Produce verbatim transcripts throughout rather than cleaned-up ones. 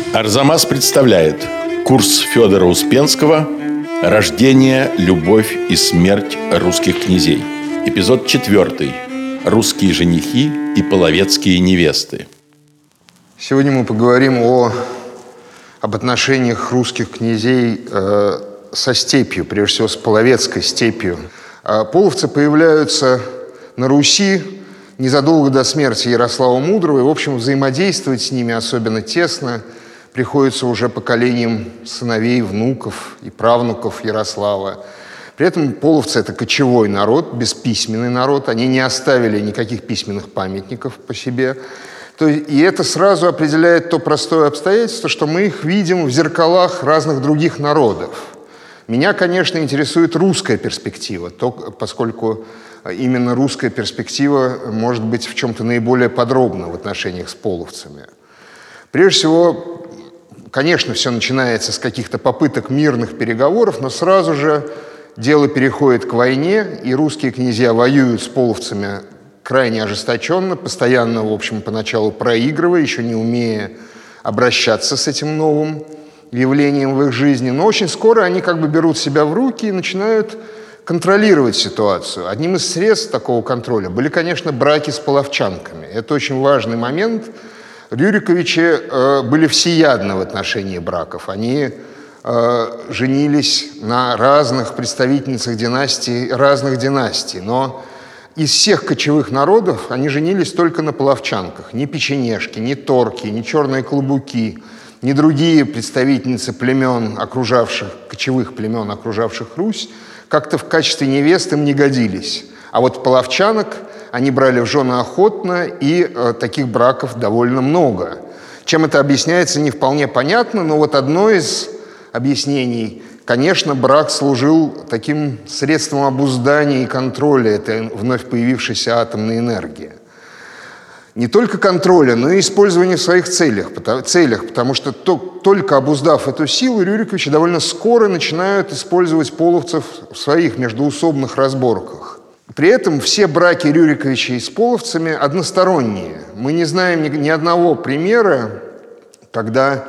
Арзамас представляет курс Федора Успенского «Рождение, любовь и смерть русских князей». Эпизод четвертый. Русские женихи и половецкие невесты. Сегодня мы поговорим о, об отношениях русских князей э, со степью, прежде всего с половецкой степью. А половцы появляются на Руси незадолго до смерти Ярослава Мудрого, и, в общем, взаимодействовать с ними особенно тесно приходится уже поколением сыновей, внуков и правнуков Ярослава. При этом половцы – это кочевой народ, бесписьменный народ. Они не оставили никаких письменных памятников по себе. То есть, и это сразу определяет то простое обстоятельство, что мы их видим в зеркалах разных других народов. Меня, конечно, интересует русская перспектива, то, поскольку именно русская перспектива может быть в чем-то наиболее подробна в отношениях с половцами. Прежде всего, конечно, все начинается с каких-то попыток мирных переговоров, но сразу же дело переходит к войне, и русские князья воюют с половцами крайне ожесточенно, постоянно, в общем, поначалу проигрывая, еще не умея обращаться с этим новым явлением в их жизни. Но очень скоро они как бы берут себя в руки и начинают контролировать ситуацию. Одним из средств такого контроля были, конечно, браки с половчанками. Это очень важный момент. Рюриковичи э, были всеядны в отношении браков. Они э, женились на разных представительницах династий, разных династий. Но из всех кочевых народов они женились только на половчанках. Ни печенежки, ни торки, ни черные клобуки, ни другие представительницы племен, окружавших, кочевых племен, окружавших Русь, как-то в качестве невест им не годились. А вот половчанок они брали в жены охотно, и э, таких браков довольно много. Чем это объясняется, не вполне понятно, но вот одно из объяснений, конечно, брак служил таким средством обуздания и контроля этой вновь появившейся атомной энергии. Не только контроля, но и использования в своих целях, целях потому что то, только обуздав эту силу, Рюриковичи довольно скоро начинают использовать половцев в своих междоусобных разборках. При этом все браки Рюриковичей с половцами односторонние. Мы не знаем ни, ни одного примера, когда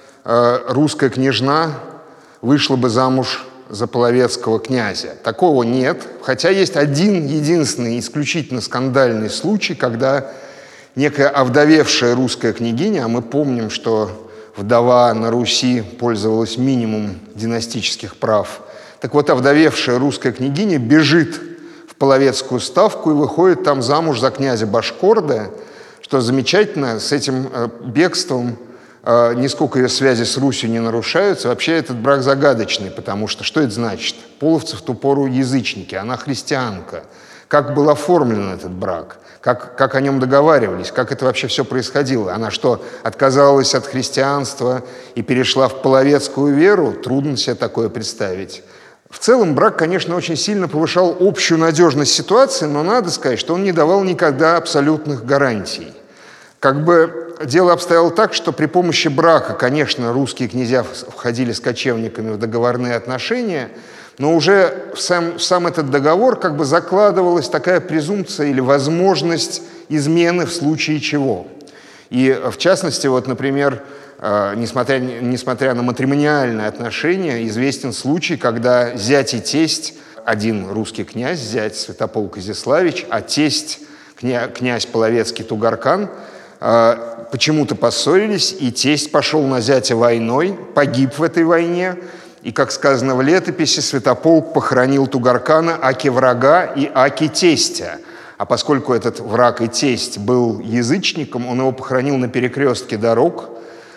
э, русская княжна вышла бы замуж за половецкого князя. Такого нет, хотя есть один единственный исключительно скандальный случай, когда некая овдовевшая русская княгиня, а мы помним, что вдова на Руси пользовалась минимум династических прав, так вот овдовевшая русская княгиня бежит в половецкую ставку и выходит там замуж за князя Башкорда, что замечательно, с этим бегством нисколько ее связи с Русью не нарушаются. Вообще этот брак загадочный, потому что что это значит? Половцы в ту пору язычники, она христианка. Как был оформлен этот брак? Как, как о нем договаривались? Как это вообще все происходило? Она что, отказалась от христианства и перешла в половецкую веру? Трудно себе такое представить. В целом брак, конечно, очень сильно повышал общую надежность ситуации, но надо сказать, что он не давал никогда абсолютных гарантий. Как бы дело обстояло так, что при помощи брака, конечно, русские князья входили с кочевниками в договорные отношения, но уже в сам, в сам этот договор как бы закладывалась такая презумпция или возможность измены в случае чего. И в частности, вот, например, э, несмотря, несмотря на матримониальные отношения, известен случай, когда зять и тесть, один русский князь, зять Святополк Изяславич, а тесть кня, князь половецкий Тугаркан, э, почему-то поссорились, и тесть пошел на зятя войной, погиб в этой войне. И, как сказано в летописи, Святополк похоронил Тугаркана аки врага и аки тестя. А поскольку этот враг и тесть был язычником, он его похоронил на перекрестке дорог.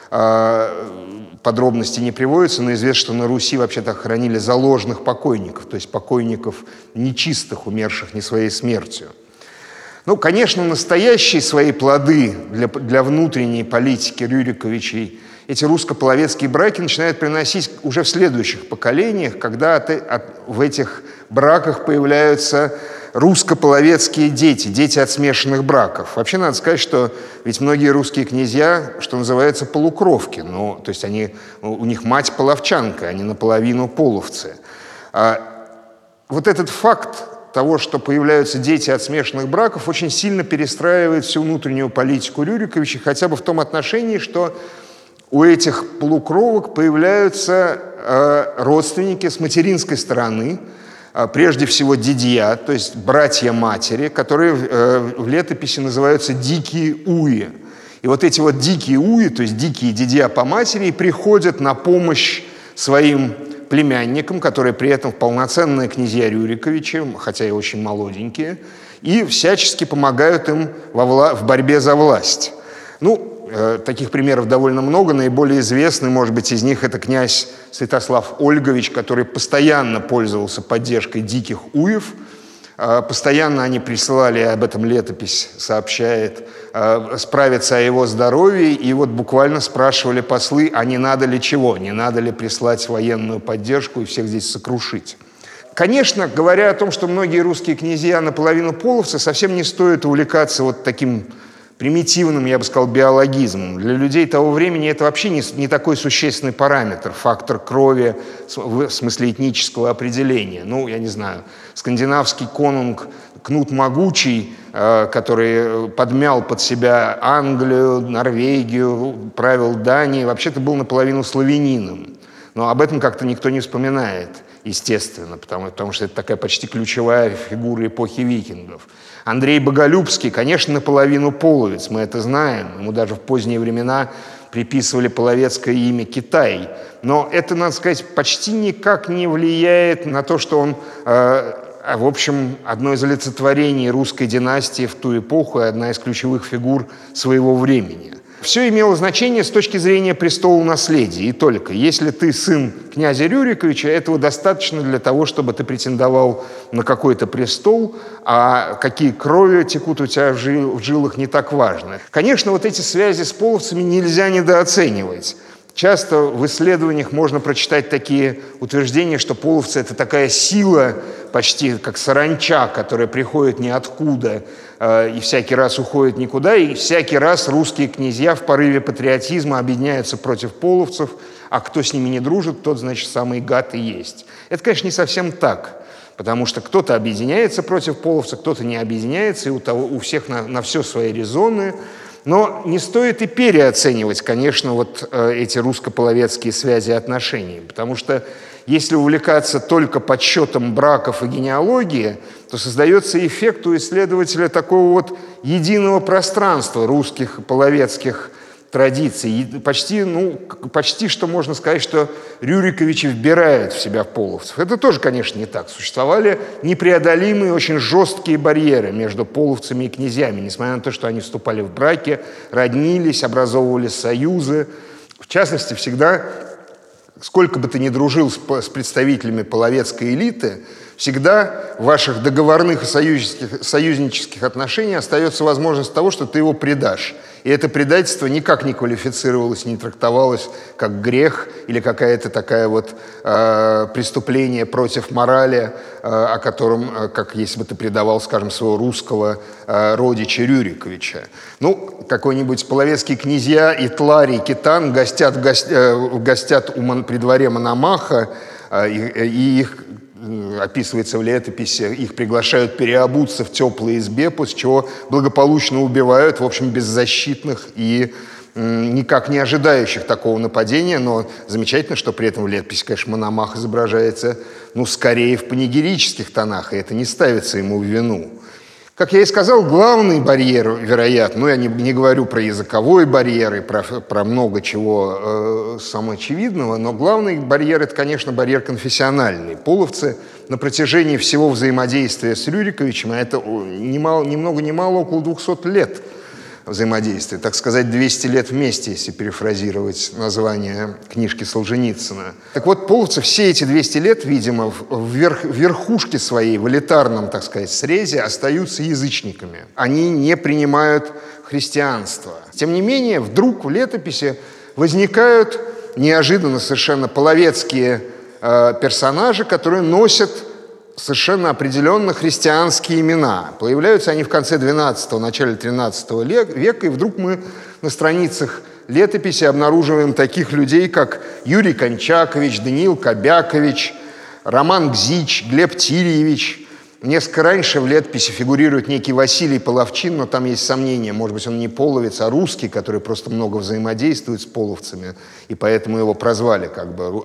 Подробности не приводятся, но известно, что на Руси вообще-то хоронили заложных покойников, то есть покойников нечистых, умерших не своей смертью. Ну, конечно, настоящие свои плоды для, для внутренней политики Рюриковичей эти русско-половецкие браки начинают приносить уже в следующих поколениях, когда от, от, в этих браках появляются русско-половецкие дети, дети от смешанных браков. Вообще надо сказать, что ведь многие русские князья, что называется, полукровки. Ну, то есть они, у них мать половчанка, они наполовину половцы. А вот этот факт того, что появляются дети от смешанных браков, очень сильно перестраивает всю внутреннюю политику Рюриковичей, хотя бы в том отношении, что у этих полукровок появляются э, родственники с материнской стороны, э, прежде всего дядья, то есть братья матери, которые э, в летописи называются дикие уи. И вот эти вот дикие уи, то есть дикие дядья по матери, приходят на помощь своим племянникам, которые при этом полноценные князья Рюриковичи, хотя и очень молоденькие, и всячески помогают им во вла- в борьбе за власть. Ну, э, таких примеров довольно много. Наиболее известный, может быть, из них это князь Святослав Ольгович, который постоянно пользовался поддержкой диких уев. Э, постоянно они присылали, об этом летопись сообщает, э, справиться о его здоровье. И вот буквально спрашивали послы, а не надо ли чего, не надо ли прислать военную поддержку и всех здесь сокрушить. Конечно, говоря о том, что многие русские князья наполовину половцы, совсем не стоит увлекаться вот таким примитивным, я бы сказал, биологизмом. Для людей того времени это вообще не, не такой существенный параметр, фактор крови в смысле этнического определения. Ну, я не знаю, скандинавский конунг Кнут Могучий, э, который подмял под себя Англию, Норвегию, правил Дании, вообще-то был наполовину славянином. Но об этом как-то никто не вспоминает, естественно, потому, потому что это такая почти ключевая фигура эпохи викингов. Андрей Боголюбский, конечно, наполовину половец, мы это знаем. Ему даже в поздние времена приписывали половецкое имя Китай. Но это, надо сказать, почти никак не влияет на то, что он, э, в общем, одно из олицетворений русской династии в ту эпоху и одна из ключевых фигур своего времени. Все имело значение с точки зрения престола наследия, и только. Если ты сын князя Рюриковича, этого достаточно для того, чтобы ты претендовал на какой-то престол, а какие крови текут у тебя в жилах, не так важно. Конечно, вот эти связи с половцами нельзя недооценивать. Часто в исследованиях можно прочитать такие утверждения, что половцы – это такая сила, почти как саранча, которая приходит ниоткуда э, и всякий раз уходит никуда, и всякий раз русские князья в порыве патриотизма объединяются против половцев, а кто с ними не дружит, тот, значит, самый гад и есть. Это, конечно, не совсем так, потому что кто-то объединяется против половцев, кто-то не объединяется, и у, того, у всех на, на все свои резоны. Но не стоит и переоценивать, конечно, вот э, эти русско-половецкие связи и отношения, потому что если увлекаться только подсчетом браков и генеалогии, то создается эффект у исследователя такого вот единого пространства русских половецких традиций. И почти, ну, почти что можно сказать, что Рюриковичи вбирают в себя половцев. Это тоже, конечно, не так. Существовали непреодолимые, очень жесткие барьеры между половцами и князьями, несмотря на то, что они вступали в браки, роднились, образовывали союзы. В частности, всегда, сколько бы ты ни дружил с, с представителями половецкой элиты, всегда в ваших договорных и союзнических, союзнических отношениях остается возможность того, что ты его предашь. И это предательство никак не квалифицировалось, не трактовалось как грех или какая-то такая вот э, преступление против морали, э, о котором, э, как если бы ты предавал, скажем, своего русского э, родича Рюриковича. Ну, какой-нибудь половецкие князья Итларий, Китан гостят, гость, э, гостят у мон, при дворе Мономаха, э, и, и их описывается в летописи, их приглашают переобуться в теплой избе, после чего благополучно убивают, в общем, беззащитных и м, никак не ожидающих такого нападения, но замечательно, что при этом в летописи, конечно, Мономах изображается, ну, скорее в панигерических тонах, и это не ставится ему в вину. Как я и сказал, главный барьер, вероятно, ну, я не, не говорю про языковой барьер и про, про много чего э, самоочевидного, но главный барьер – это, конечно, барьер конфессиональный. Половцы на протяжении всего взаимодействия с Рюриковичем, а это ни, мало, ни много ни мало около двухсот лет взаимодействия, так сказать, двести лет вместе, если перефразировать название книжки Солженицына. Так вот, половцы все эти двести лет, видимо, в, верх, в верхушке своей, в элитарном, так сказать, срезе остаются язычниками. Они не принимают христианство. Тем не менее, вдруг в летописи возникают неожиданно совершенно половецкие э, персонажи, которые носят совершенно определенно христианские имена. Появляются они в конце двенадцатого, начале тринадцатого века, и вдруг мы на страницах летописи обнаруживаем таких людей, как Юрий Кончакович, Даниил Кобякович, Роман Гзич, Глеб Тильевич. Несколько раньше в летописи фигурирует некий Василий Половчин, но там есть сомнения, может быть, он не половец, а русский, который просто много взаимодействует с половцами, и поэтому его прозвали как бы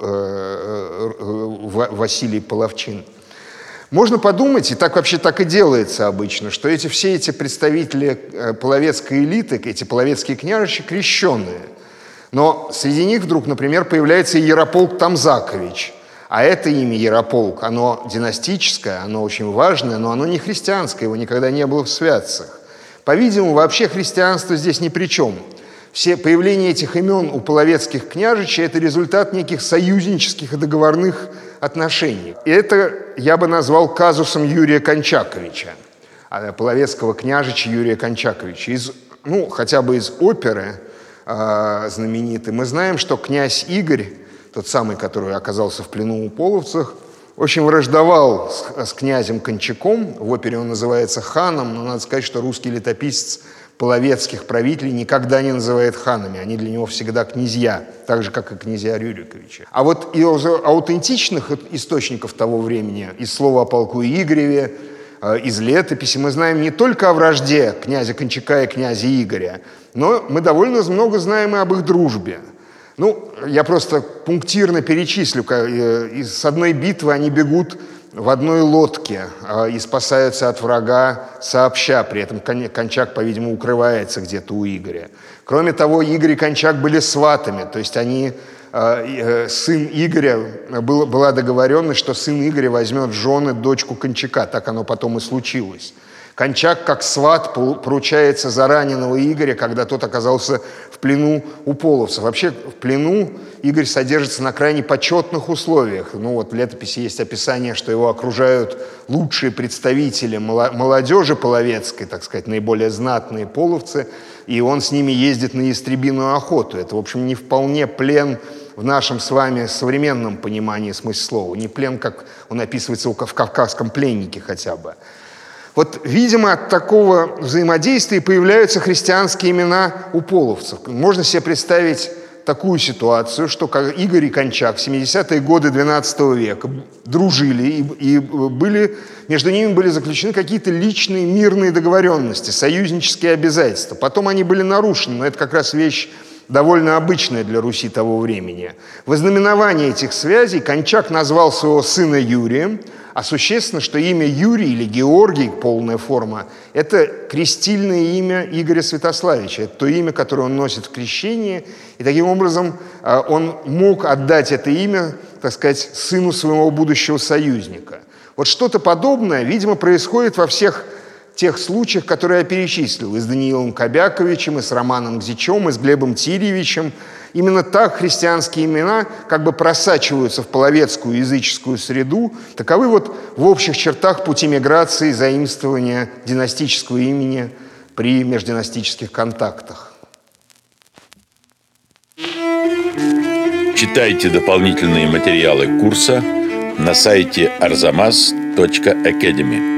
Василий Половчин. Можно подумать, и так вообще так и делается обычно, что эти, все эти представители половецкой элиты, эти половецкие княжичи, крещенные. Но среди них вдруг, например, появляется и Ярополк Тамзакович. А это имя Ярополк, оно династическое, оно очень важное, но оно не христианское, его никогда не было в святцах. По-видимому, вообще христианство здесь ни при чем. Все появление этих имен у половецких княжичей – это результат неких союзнических и договорных отношений. И это я бы назвал казусом Юрия Кончаковича, половецкого княжича Юрия Кончаковича. Из, ну, хотя бы из оперы э, знаменитой мы знаем, что князь Игорь, тот самый, который оказался в плену у половцев, очень враждовал с, с князем Кончаком. В опере он называется ханом, но надо сказать, что русский летописец половецких правителей никогда не называет ханами. Они для него всегда князья, так же, как и князья Рюриковича. А вот из аутентичных источников того времени, из слова о полку Игореве, из летописи, мы знаем не только о вражде князя Кончака и князя Игоря, но мы довольно много знаем и об их дружбе. Ну, я просто пунктирно перечислю. С одной битвы они бегут в одной лодке и спасаются от врага сообща. При этом Кончак, по-видимому, укрывается где-то у Игоря. Кроме того, Игорь и Кончак были сватами. То есть они, сын Игоря, была договоренность, что сын Игоря возьмет в жены дочку Кончака. Так оно потом и случилось. Кончак, как сват, поручается за раненого Игоря, когда тот оказался в плену у половцев. Вообще в плену Игорь содержится на крайне почетных условиях. Ну вот в летописи есть описание, что его окружают лучшие представители молодежи половецкой, так сказать, наиболее знатные половцы, и он с ними ездит на ястребиную охоту. Это, в общем, не вполне плен в нашем с вами современном понимании смысла слова. Не плен, как он описывается в «Кавказском пленнике» хотя бы. Вот, видимо, от такого взаимодействия появляются христианские имена у половцев. Можно себе представить такую ситуацию, что Игорь и Кончак в семидесятые годы двенадцатого века дружили, и, и были, между ними были заключены какие-то личные мирные договоренности, союзнические обязательства. Потом они были нарушены, но это как раз вещь довольно обычная для Руси того времени. В ознаменовании этих связей Кончак назвал своего сына Юрием, а существенно, что имя Юрий или Георгий, полная форма, это крестильное имя Игоря Святославича. Это то имя, которое он носит в крещении. И таким образом он мог отдать это имя, так сказать, сыну своего будущего союзника. Вот что-то подобное, видимо, происходит во всех тех случаях, которые я перечислил. И с Даниилом Кобяковичем, и с Романом Гзичем, и с Глебом Тирьевичем. Именно так христианские имена как бы просачиваются в половецкую языческую среду. Таковы вот в общих чертах пути миграции, заимствования династического имени при междинастических контактах. Читайте дополнительные материалы курса на сайте арзамас точка академи.